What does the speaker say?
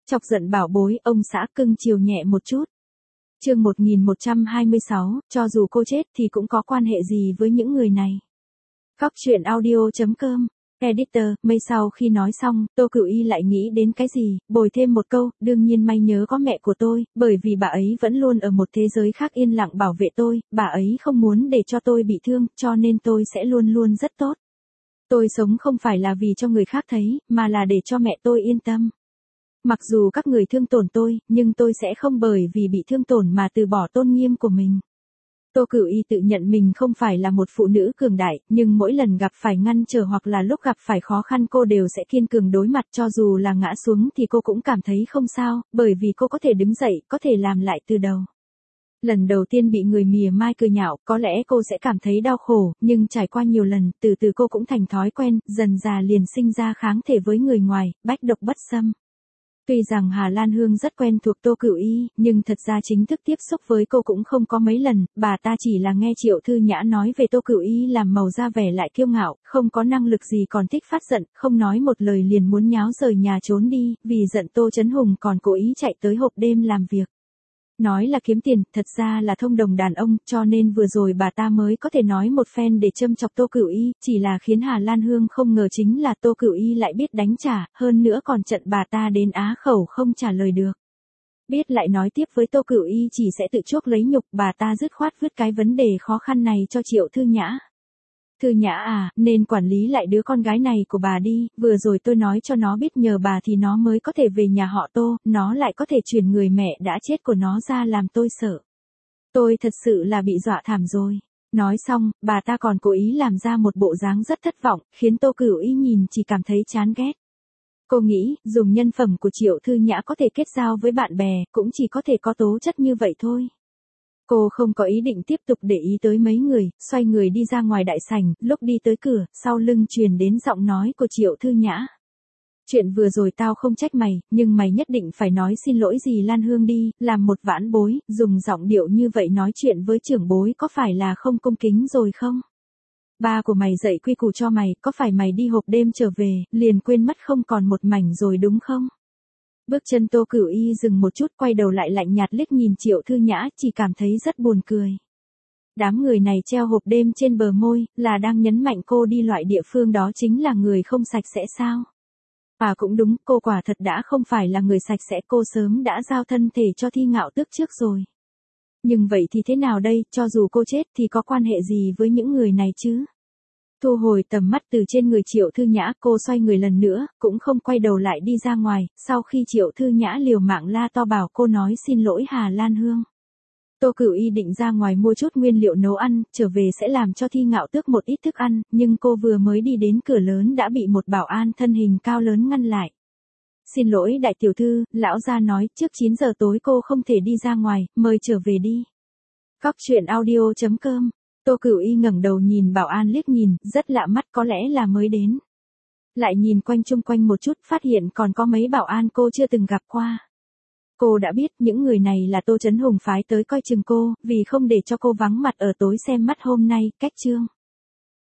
Chọc giận bảo bối, ông xã cưng chiều nhẹ một chút. Chương 1126, cho dù cô chết thì cũng có quan hệ gì với những người này. Góc truyện audio.com. Editor, mây sau khi nói xong, Tô Cửu Y lại nghĩ đến cái gì, bồi thêm một câu, đương nhiên may nhớ có mẹ của tôi, bởi vì bà ấy vẫn luôn ở một thế giới khác yên lặng bảo vệ tôi, bà ấy không muốn để cho tôi bị thương, cho nên tôi sẽ luôn luôn rất tốt. Tôi sống không phải là vì cho người khác thấy, mà là để cho mẹ tôi yên tâm. Mặc dù các người thương tổn tôi, nhưng tôi sẽ không bởi vì bị thương tổn mà từ bỏ tôn nghiêm của mình. Tô Cửu Y tự nhận mình không phải là một phụ nữ cường đại, nhưng mỗi lần gặp phải ngăn trở hoặc là lúc gặp phải khó khăn cô đều sẽ kiên cường đối mặt, cho dù là ngã xuống thì cô cũng cảm thấy không sao, bởi vì cô có thể đứng dậy, có thể làm lại từ đầu. Lần đầu tiên bị người mỉa mai cười nhạo, có lẽ cô sẽ cảm thấy đau khổ, nhưng trải qua nhiều lần, từ từ cô cũng thành thói quen, dần dà liền sinh ra kháng thể với người ngoài, bách độc bất xâm. Tuy rằng Hà Lan Hương rất quen thuộc Tô Cửu Y, nhưng thật ra chính thức tiếp xúc với cô cũng không có mấy lần, bà ta chỉ là nghe Triệu Thư Nhã nói về Tô Cửu Y làm màu da vẻ lại kiêu ngạo, không có năng lực gì còn thích phát giận, không nói một lời liền muốn nháo rời nhà trốn đi, vì giận Tô Chấn Hùng còn cố ý chạy tới hộp đêm làm việc. Nói là kiếm tiền, thật ra là thông đồng đàn ông, cho nên vừa rồi bà ta mới có thể nói một phen để châm chọc Tô Cửu Y, chỉ là khiến Hà Lan Hương không ngờ chính là Tô Cửu Y lại biết đánh trả, hơn nữa còn trận bà ta đến á khẩu không trả lời được. Biết lại nói tiếp với Tô Cửu Y chỉ sẽ tự chuốc lấy nhục, bà ta dứt khoát vứt cái vấn đề khó khăn này cho Triệu Thư Nhã. Thư Nhã à, nên quản lý lại đứa con gái này của bà đi, vừa rồi tôi nói cho nó biết nhờ bà thì nó mới có thể về nhà họ Tô, nó lại có thể chuyển người mẹ đã chết của nó ra làm tôi sợ. Tôi thật sự là bị dọa thảm rồi. Nói xong, bà ta còn cố ý làm ra một bộ dáng rất thất vọng, khiến Tô Cửu Y nhìn chỉ cảm thấy chán ghét. Cô nghĩ, dùng nhân phẩm của Triệu Thư Nhã có thể kết giao với bạn bè, cũng chỉ có thể có tố chất như vậy thôi. Cô không có ý định tiếp tục để ý tới mấy người, xoay người đi ra ngoài đại sảnh, lúc đi tới cửa, sau lưng truyền đến giọng nói của Triệu Thư Nhã. Chuyện vừa rồi tao không trách mày, nhưng mày nhất định phải nói xin lỗi dì Lan Hương đi, làm một vãn bối, dùng giọng điệu như vậy nói chuyện với trưởng bối có phải là không cung kính rồi không? Ba của mày dạy quy củ cho mày, có phải mày đi hộp đêm trở về, liền quên mất không còn một mảnh rồi đúng không? Bước chân Tô Cửu Y dừng một chút, quay đầu lại lạnh nhạt liếc nhìn Triệu Thư Nhã, chỉ cảm thấy rất buồn cười. Đám người này treo hộp đêm trên bờ môi, là đang nhấn mạnh cô đi loại địa phương đó chính là người không sạch sẽ sao? À cũng đúng, cô quả thật đã không phải là người sạch sẽ, cô sớm đã giao thân thể cho Thi Ngạo Tước trước rồi. Nhưng vậy thì thế nào đây, cho dù cô chết thì có quan hệ gì với những người này chứ? Thu hồi tầm mắt từ trên người Triệu Thư Nhã, cô xoay người lần nữa, cũng không quay đầu lại đi ra ngoài, sau khi Triệu Thư Nhã liều mạng la to bảo cô nói xin lỗi Hà Lan Hương. Tô Cửu Y định ra ngoài mua chút nguyên liệu nấu ăn, trở về sẽ làm cho Thi Ngạo Tước một ít thức ăn, nhưng cô vừa mới đi đến cửa lớn đã bị một bảo an thân hình cao lớn ngăn lại. Xin lỗi đại tiểu thư, lão gia nói trước 9 giờ tối cô không thể đi ra ngoài, mời trở về đi. Góc truyện audio.com. Tô Cửu Y ngẩng đầu nhìn bảo an liếc nhìn, rất lạ mắt, có lẽ là mới đến. Lại nhìn quanh chung quanh một chút, phát hiện còn có mấy bảo an cô chưa từng gặp qua. Cô đã biết những người này là Tô Chấn Hùng phái tới coi chừng cô, vì không để cho cô vắng mặt ở tối xem mắt hôm nay, cách chương.